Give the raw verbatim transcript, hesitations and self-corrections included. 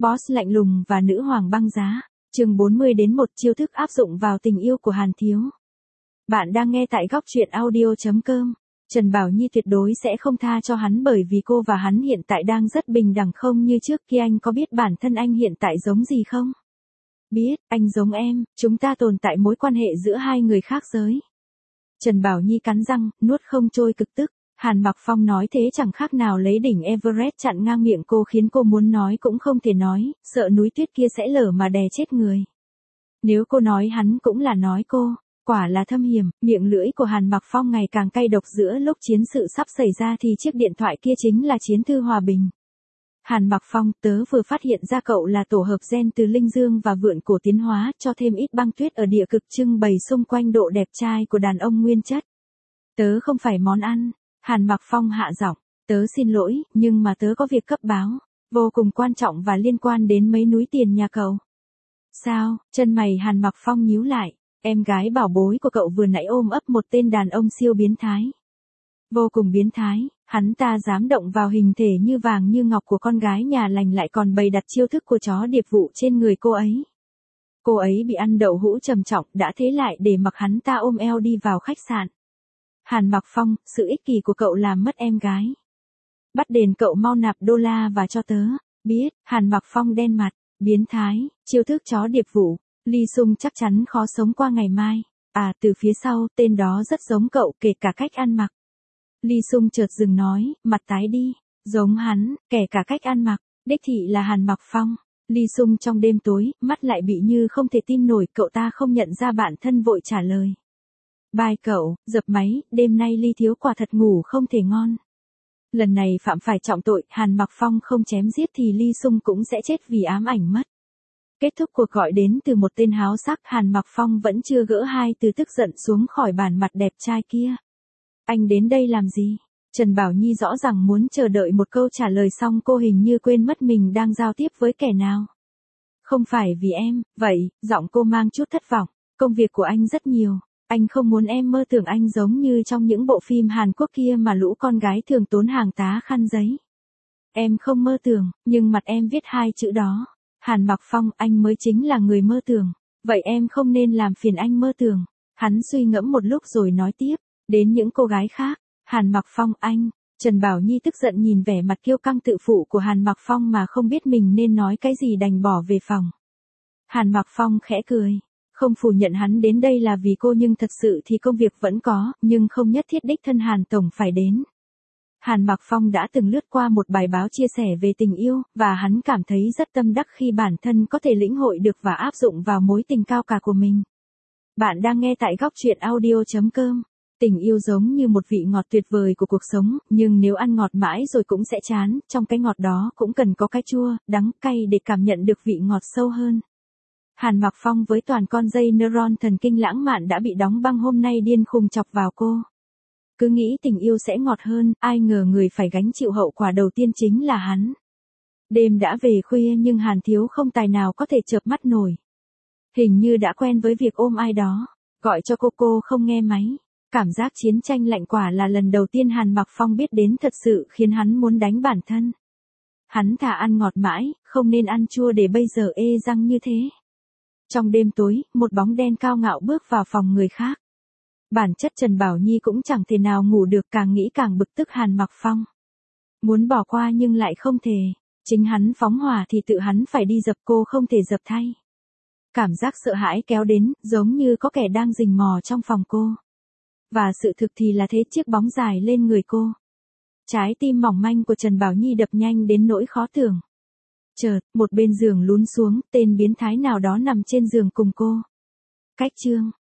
Boss lạnh lùng và nữ hoàng băng giá. Chương bốn mươi đến một chiêu thức áp dụng vào tình yêu của Hàn Thiếu. Bạn đang nghe tại góc truyện audio chấm com. Trần Bảo Nhi tuyệt đối sẽ không tha cho hắn bởi vì cô và hắn hiện tại đang rất bình đẳng không như trước kia. Anh có biết bản thân anh hiện tại giống gì không? Biết, anh giống em, chúng ta tồn tại mối quan hệ giữa hai người khác giới. Trần Bảo Nhi cắn răng, nuốt không trôi cực tức. Hàn Mặc Phong nói thế chẳng khác nào lấy đỉnh Everest chặn ngang miệng cô khiến cô muốn nói cũng không thể nói, sợ núi tuyết kia sẽ lở mà đè chết người. Nếu cô nói hắn cũng là nói cô, quả là thâm hiểm, miệng lưỡi của Hàn Mặc Phong ngày càng cay độc. Giữa lúc chiến sự sắp xảy ra thì chiếc điện thoại kia chính là chiến thư hòa bình. Hàn Mặc Phong, tớ vừa phát hiện ra cậu là tổ hợp gen từ linh dương và vượn cổ tiến hóa, cho thêm ít băng tuyết ở địa cực trưng bày xung quanh độ đẹp trai của đàn ông nguyên chất. Tớ không phải món ăn. Hàn Mặc Phong hạ giọng, tớ xin lỗi, nhưng mà tớ có việc cấp báo, vô cùng quan trọng và liên quan đến mấy núi tiền nhà cậu. Sao? Chân mày Hàn Mặc Phong nhíu lại, em gái bảo bối của cậu vừa nãy ôm ấp một tên đàn ông siêu biến thái. Vô cùng biến thái, hắn ta dám động vào hình thể như vàng như ngọc của con gái nhà lành lại còn bày đặt chiêu thức của chó điệp vụ trên người cô ấy. Cô ấy bị ăn đậu hũ trầm trọng đã thế lại để mặc hắn ta ôm eo đi vào khách sạn. Hàn Mặc Phong, sự ích kỷ của cậu làm mất em gái. Bắt đền cậu mau nạp đô la và cho tớ. Biết, Hàn Mặc Phong đen mặt, biến thái, chiêu thức chó điệp vụ. Ly Sung chắc chắn khó sống qua ngày mai. À, từ phía sau, tên đó rất giống cậu kể cả cách ăn mặc. Ly Sung chợt dừng nói, mặt tái đi. Giống hắn, kể cả cách ăn mặc. Đích thị là Hàn Mặc Phong. Ly Sung trong đêm tối, mắt lại bị như không thể tin nổi, cậu ta không nhận ra bản thân vội trả lời. Bye cậu, dập máy, đêm nay Ly thiếu quả thật ngủ không thể ngon. Lần này phạm phải trọng tội, Hàn Mặc Phong không chém giết thì Ly Sung cũng sẽ chết vì ám ảnh mất. Kết thúc cuộc gọi đến từ một tên háo sắc, Hàn Mặc Phong vẫn chưa gỡ hai từ tức giận xuống khỏi bản mặt đẹp trai kia. Anh đến đây làm gì? Trần Bảo Nhi rõ ràng muốn chờ đợi một câu trả lời xong cô hình như quên mất mình đang giao tiếp với kẻ nào. Không phải vì em, vậy, giọng cô mang chút thất vọng, công việc của anh rất nhiều. Anh không muốn em mơ tưởng anh giống như trong những bộ phim Hàn Quốc kia mà lũ con gái thường tốn hàng tá khăn giấy. Em không mơ tưởng, nhưng mặt em viết hai chữ đó. Hàn Mặc Phong, anh mới chính là người mơ tưởng. Vậy em không nên làm phiền anh mơ tưởng. Hắn suy ngẫm một lúc rồi nói tiếp, đến những cô gái khác. Hàn Mặc Phong, anh. Trần Bảo Nhi tức giận nhìn vẻ mặt kiêu căng tự phụ của Hàn Mặc Phong mà không biết mình nên nói cái gì đành bỏ về phòng. Hàn Mặc Phong khẽ cười. Không phủ nhận hắn đến đây là vì cô nhưng thật sự thì công việc vẫn có, nhưng không nhất thiết đích thân Hàn Tổng phải đến. Hàn Mặc Phong đã từng lướt qua một bài báo chia sẻ về tình yêu, và hắn cảm thấy rất tâm đắc khi bản thân có thể lĩnh hội được và áp dụng vào mối tình cao cả của mình. Bạn đang nghe tại góc truyện audio chấm com. Tình yêu giống như một vị ngọt tuyệt vời của cuộc sống, nhưng nếu ăn ngọt mãi rồi cũng sẽ chán, trong cái ngọt đó cũng cần có cái chua, đắng, cay để cảm nhận được vị ngọt sâu hơn. Hàn Mặc Phong với toàn con dây neuron thần kinh lãng mạn đã bị đóng băng hôm nay điên khùng chọc vào cô. Cứ nghĩ tình yêu sẽ ngọt hơn, ai ngờ người phải gánh chịu hậu quả đầu tiên chính là hắn. Đêm đã về khuya nhưng Hàn Thiếu không tài nào có thể chợp mắt nổi. Hình như đã quen với việc ôm ai đó, gọi cho cô cô không nghe máy. Cảm giác chiến tranh lạnh quả là lần đầu tiên Hàn Mặc Phong biết đến thật sự khiến hắn muốn đánh bản thân. Hắn thà ăn ngọt mãi, không nên ăn chua để bây giờ ê răng như thế. Trong đêm tối, một bóng đen cao ngạo bước vào phòng người khác. Bản chất Trần Bảo Nhi cũng chẳng thể nào ngủ được, càng nghĩ càng bực tức Hàn Mặc Phong. Muốn bỏ qua nhưng lại không thể. Chính hắn phóng hỏa thì tự hắn phải đi dập, cô không thể dập thay. Cảm giác sợ hãi kéo đến, giống như có kẻ đang rình mò trong phòng cô. Và sự thực thì là thế, chiếc bóng dài lên người cô. Trái tim mỏng manh của Trần Bảo Nhi đập nhanh đến nỗi khó tưởng. Chợt, một bên giường lún xuống, tên biến thái nào đó nằm trên giường cùng cô. Cách chương,